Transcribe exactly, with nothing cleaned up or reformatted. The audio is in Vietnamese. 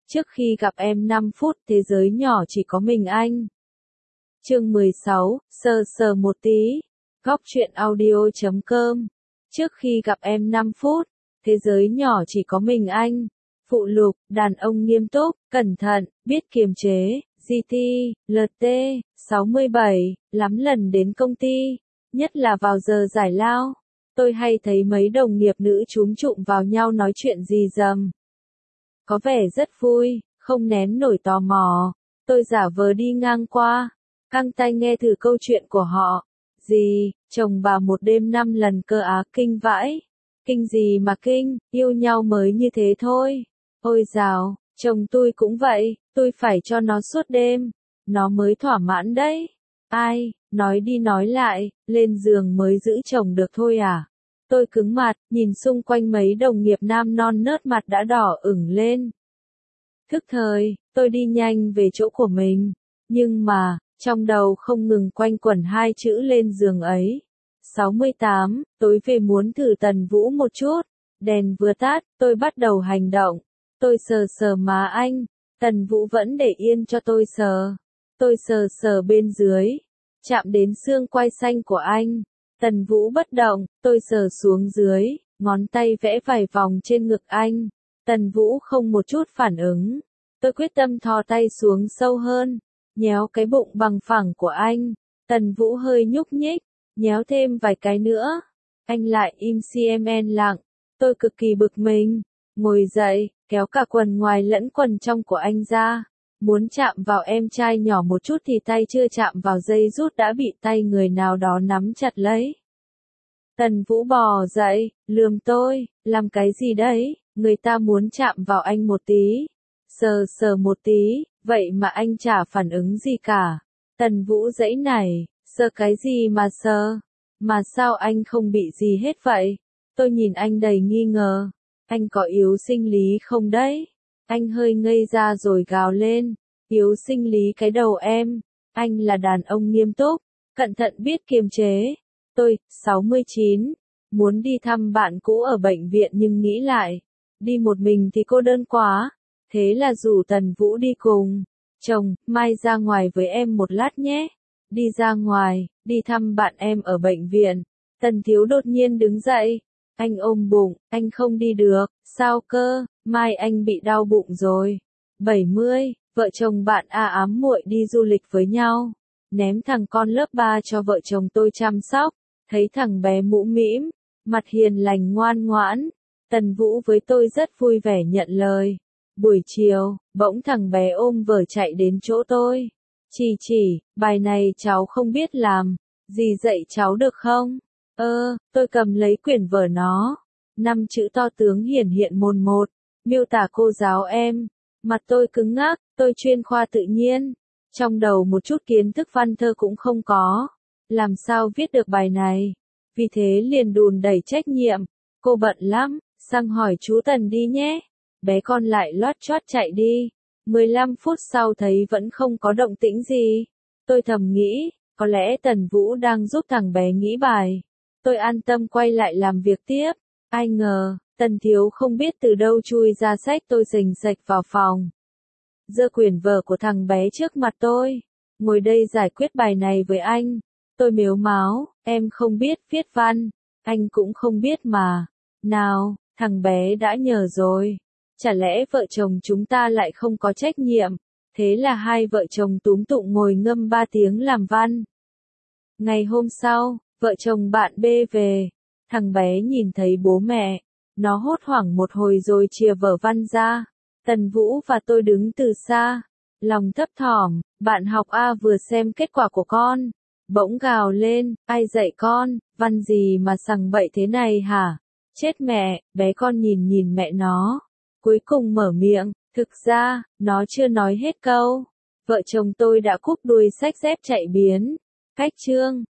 Trước khi gặp em năm phút, thế giới nhỏ chỉ có mình anh. Chương mười sáu, sờ sờ một tí. Góc truyện audio chấm com. Trước khi gặp em năm phút, thế giới nhỏ chỉ có mình anh. Phụ lục, đàn ông nghiêm túc, cẩn thận, biết kiềm chế, giê tê, lờ tê, sáu mươi bảy, lắm lần đến công ty, nhất là vào giờ giải lao. Tôi hay thấy mấy đồng nghiệp nữ chúm chụm vào nhau nói chuyện gì dầm. Có vẻ rất vui, không nén nổi tò mò. Tôi giả vờ đi ngang qua, căng tai nghe thử câu chuyện của họ. Gì, chồng bà một đêm năm lần cơ á, kinh vãi. Kinh gì mà kinh, yêu nhau mới như thế thôi. Ôi dào, chồng tôi cũng vậy, tôi phải cho nó suốt đêm. Nó mới thỏa mãn đấy. Ai, nói đi nói lại, lên giường mới giữ chồng được thôi à? Tôi cứng mặt, nhìn xung quanh mấy đồng nghiệp nam non nớt mặt đã đỏ ửng lên. Thức thời, tôi đi nhanh về chỗ của mình. Nhưng mà, trong đầu không ngừng quanh quẩn hai chữ lên giường ấy. sáu mươi tám, tối về muốn thử Tần Vũ một chút. Đèn vừa tắt, tôi bắt đầu hành động. Tôi sờ sờ má anh. Tần Vũ vẫn để yên cho tôi sờ. Tôi sờ sờ bên dưới. Chạm đến xương quai xanh của anh. Tần Vũ bất động, tôi sờ xuống dưới, ngón tay vẽ vài vòng trên ngực anh. Tần Vũ không một chút phản ứng. Tôi quyết tâm thò tay xuống sâu hơn, nhéo cái bụng bằng phẳng của anh. Tần Vũ hơi nhúc nhích, nhéo thêm vài cái nữa. Anh lại im cm lặng. Tôi cực kỳ bực mình, ngồi dậy, kéo cả quần ngoài lẫn quần trong của anh ra. Muốn chạm vào em trai nhỏ một chút thì tay chưa chạm vào dây rút đã bị tay người nào đó nắm chặt lấy. Tần Vũ bò dậy, lườm tôi, làm cái gì đấy, người ta muốn chạm vào anh một tí, sờ sờ một tí, vậy mà anh chả phản ứng gì cả. Tần Vũ giãy nảy, sờ cái gì mà sờ, mà sao anh không bị gì hết vậy? Tôi nhìn anh đầy nghi ngờ, anh có yếu sinh lý không đấy? Anh hơi ngây ra rồi gào lên, yếu sinh lý cái đầu em, anh là đàn ông nghiêm túc, cẩn thận biết kiềm chế. Tôi, sáu mươi chín, muốn đi thăm bạn cũ ở bệnh viện nhưng nghĩ lại, đi một mình thì cô đơn quá, thế là rủ Tần Vũ đi cùng. Chồng, mai ra ngoài với em một lát nhé. Đi ra ngoài, đi thăm bạn em ở bệnh viện. Tần Thiếu đột nhiên đứng dậy. Anh ôm bụng, anh không đi được, sao cơ, mai anh bị đau bụng rồi. bảy mươi, vợ chồng bạn A ám muội đi du lịch với nhau. Ném thằng con lớp ba cho vợ chồng tôi chăm sóc. Thấy thằng bé mũm mĩm, mặt hiền lành ngoan ngoãn. Tần Vũ với tôi rất vui vẻ nhận lời. Buổi chiều, bỗng thằng bé ôm vở chạy đến chỗ tôi. Chỉ chỉ, bài này cháu không biết làm, dì dạy cháu được không? Ơ, tôi cầm lấy quyển vở nó. Năm chữ to tướng hiển hiện mồn một, miêu tả cô giáo em. Mặt tôi cứng ngắc, tôi chuyên khoa tự nhiên. Trong đầu một chút kiến thức văn thơ cũng không có. Làm sao viết được bài này? Vì thế liền đùn đẩy trách nhiệm. Cô bận lắm, sang hỏi chú Tần đi nhé. Bé con lại loát choát chạy đi. mười lăm phút sau thấy vẫn không có động tĩnh gì. Tôi thầm nghĩ, có lẽ Tần Vũ đang giúp thằng bé nghĩ bài. Tôi an tâm quay lại làm việc tiếp. Ai ngờ, Tần Thiếu không biết từ đâu chui ra sách tôi rình rạch vào phòng. Giơ quyển vở của thằng bé trước mặt tôi. Ngồi đây giải quyết bài này với anh. Tôi mếu máo, em không biết viết văn. Anh cũng không biết mà. Nào, thằng bé đã nhờ rồi. Chả lẽ vợ chồng chúng ta lại không có trách nhiệm. Thế là hai vợ chồng túm tụng ngồi ngâm ba tiếng làm văn. Ngày hôm sau, vợ chồng bạn B về. Thằng bé nhìn thấy bố mẹ. Nó hốt hoảng một hồi rồi chìa vở văn ra. Tần Vũ và tôi đứng từ xa. Lòng thấp thỏm, bạn học A vừa xem kết quả của con. Bỗng gào lên, ai dạy con, văn gì mà sằng bậy thế này hả? Chết mẹ, bé con nhìn nhìn mẹ nó. Cuối cùng mở miệng, thực ra, nó chưa nói hết câu. Vợ chồng tôi đã cúp đuôi xách dép chạy biến. Cách chương.